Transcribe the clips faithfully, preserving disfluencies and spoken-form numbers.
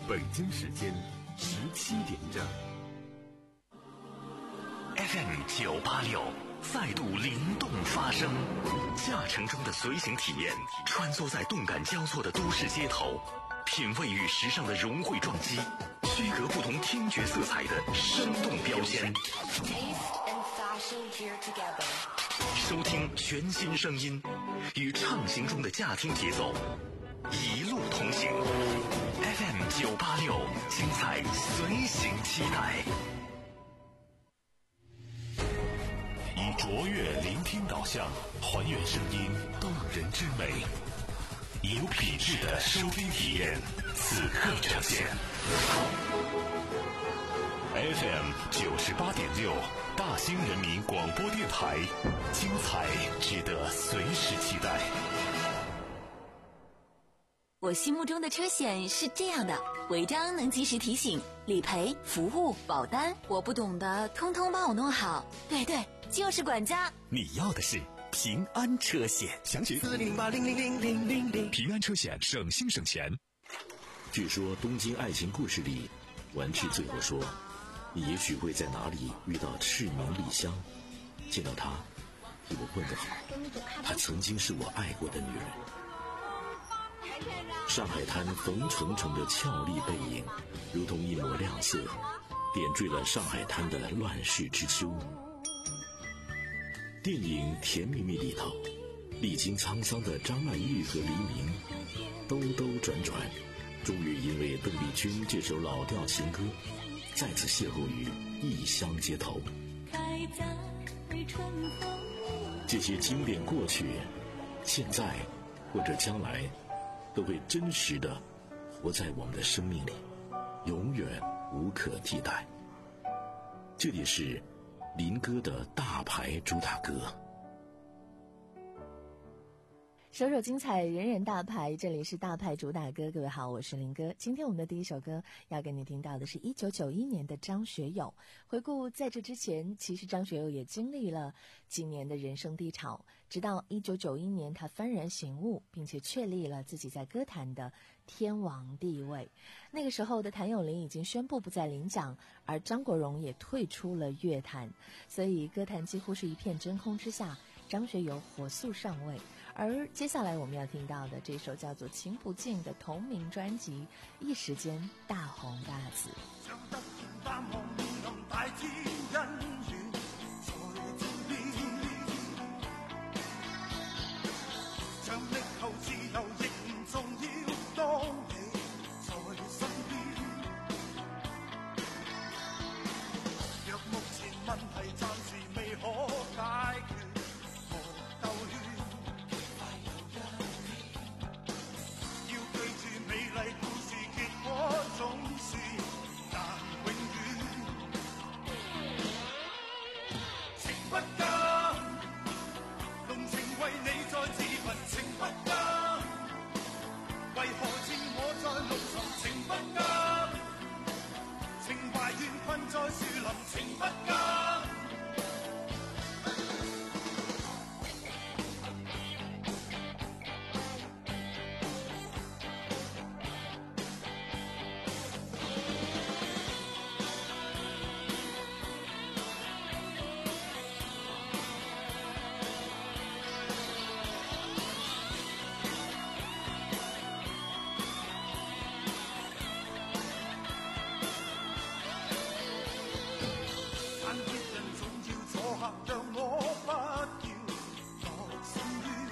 北京时间十七点整。 F M 九八六再度灵动发声，驾乘中的随行体验，穿梭在动感交错的都市街头，品味与时尚的融汇撞击，区隔不同听觉色彩的生动标签。收听全新声音，与畅行中的驾听节奏，一路同行。F M 九八六，精彩随行期待。 以卓越聆听导向，还原声音动人之美，以有品质的收听体验，此刻呈现。F M 九十八点六，大兴人民广播电台，精彩值得随时期待。 我心目中的车险是这样的：违章能及时提醒，理赔、服务、保单，我不懂的通通帮我弄好。对对，就是管家。 你要的是平安车险， 详情四零八零零零零零零。 平安车险，省心省钱。 据说《东京爱情故事》里，丸治最后说，你也许会在哪里遇到赤名莉香，见到她替我问个好，她曾经是我爱过的女人。上海滩冯程程的俏丽背影，如同一抹亮色，点缀了上海滩的乱世之秋。电影《甜蜜蜜》里头，历经沧桑的张曼玉和黎明兜兜转转，终于因为邓丽君这首老调情歌，再次邂逅于异乡街头。开在春风，这些经典过去，现在或者将来，都会真实的活在我们的生命里，永远无可替代。这里是林哥的大牌主打歌。 首首精彩，人人大牌，这里是大牌主打歌。各位好，我是林哥。今天我们的第一首歌要跟你听到的是一九九一年的张学友。回顾在这之前，其实张学友也经历了几年的人生低潮，直到一九九一年他幡然醒悟，并且确立了自己在歌坛的天王地位。那个时候的谭咏麟已经宣布不再领奖，而张国荣也退出了乐坛，所以歌坛几乎是一片真空之下，张学友火速上位。而接下来我们要听到的这首叫做《情不尽》的同名专辑，一時間大紅大紫。 若目前問題暫時未可解決，無鬥亂。美麗故事結果總是難永遠，情不加，濃情為你再自焚，情不加，為何似我在陸沉，情不加，情懷怨困在樹林，情不加。讓我不要落深淵，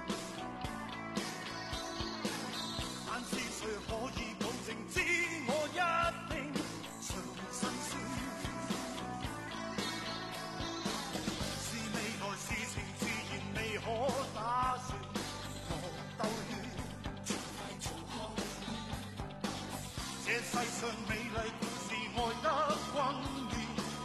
但是誰可以保證知我一定常辛酸？是未來事情自然未可打算，莫兜圈，盡快做開。這世上美麗故事愛得轟烈。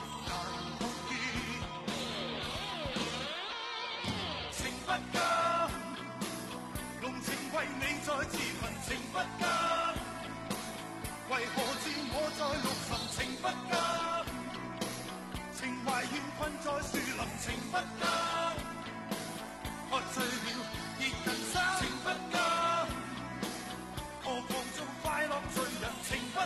不加，濃情為你再自焚，情不加，為何知我在陸沉，情不加，情懷怨困在樹林，情不加，喝醉了熱近身，情不加，何況做快樂醉人，情不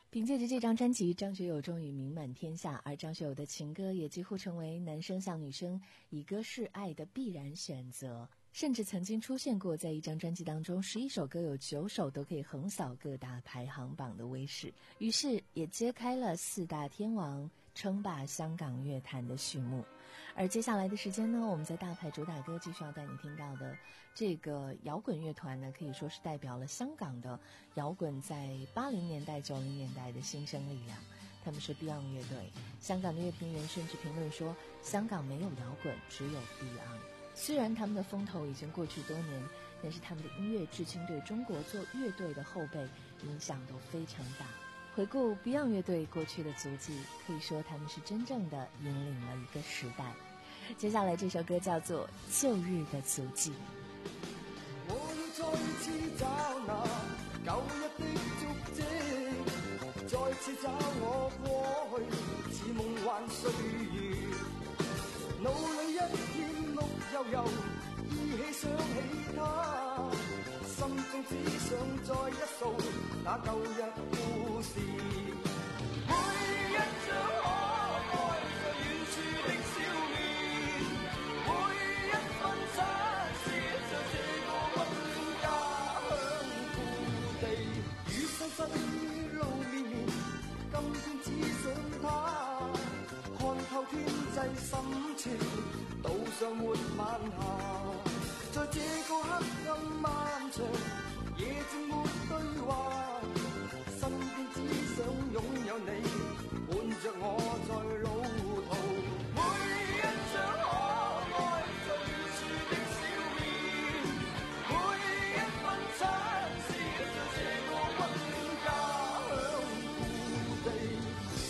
凭借着这张专辑，张学友终于名满天下，而张学友的情歌也几乎成为男生向女生以歌示爱的必然选择，甚至曾经出现过在一张专辑当中，十一首歌有九首都可以横扫各大排行榜的威势，于是也揭开了四大天王称霸香港乐坛的序幕。而接下来的时间呢，我们在大牌主打歌继续要带你听到的这个摇滚乐团呢，可以说是代表了香港的摇滚在八零年代九零年代的新生力量，他们是 Beyond 乐队。香港的乐评人甚至评论说，香港没有摇滚，只有 Beyond。虽然他们的风头已经过去多年，但是他们的音乐至今对中国做乐队的后辈影响都非常大。回顾 Beyond 乐队过去的足迹，可以说他们是真正的引领了一个时代。接下来这首歌叫做《旧日的足迹》。 我要再次找那舊日的足跡，再次找我過去似夢幻歲月，腦裏一片綠油油，依稀想起他，心中只想再一掃那舊日故事。每一張可愛在遠處的笑面，每一分親切在這個溫暖家鄉故地。與世世路綿綿，今天只想他，看透天際深處，道上沒晚霞。在這個黑暗漫長，夜靜沒對話，身邊只想擁有你，伴着我在路途。每一張可愛在遠處的笑面，每一分親切在這個溫暖家鄉故地。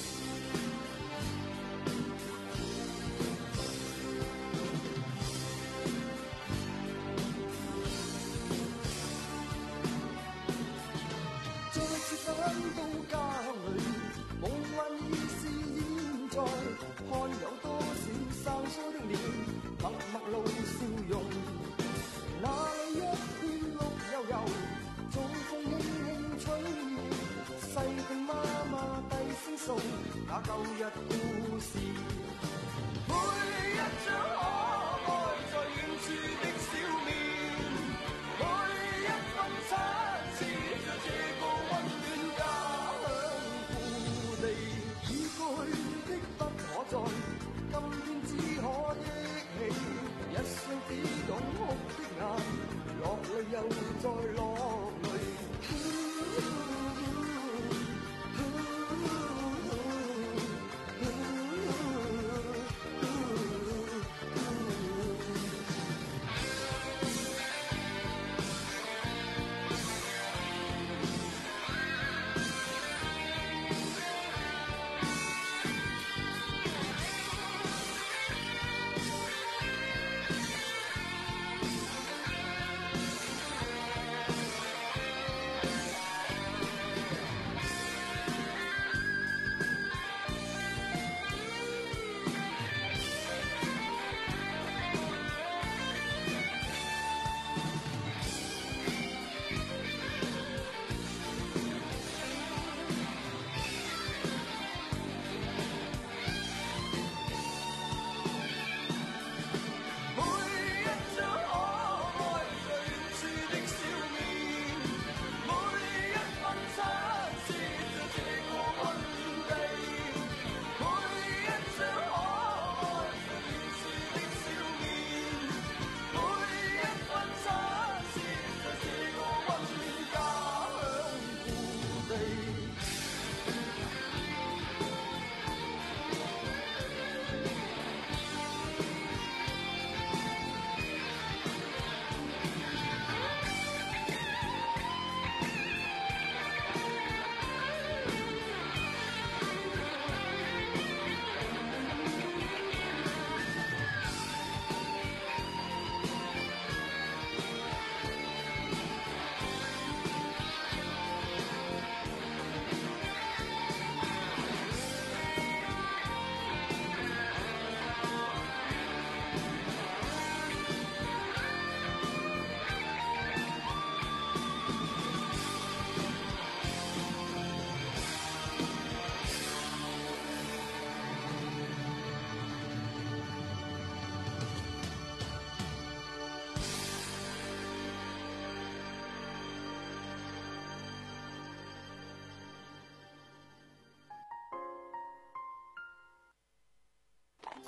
返到家裏，夢幻已是現在，看有多少生疏的臉，默默露笑容。那裏一片綠油油，早風輕輕吹，細聽媽媽低聲訴那舊日故事。每一張可愛在遠處的笑面，每一分親切在這個溫暖家鄉故地。已過去的不可再，今天只可憶起，一雙只懂哭的眼，落淚又再落淚。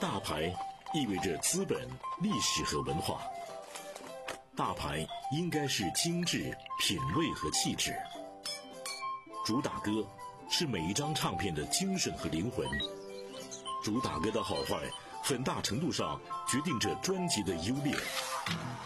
大牌意味着资本、历史和文化。大牌应该是精致、品味和气质。主打歌是每一张唱片的精神和灵魂。主打歌的好坏，很大程度上决定着专辑的优劣。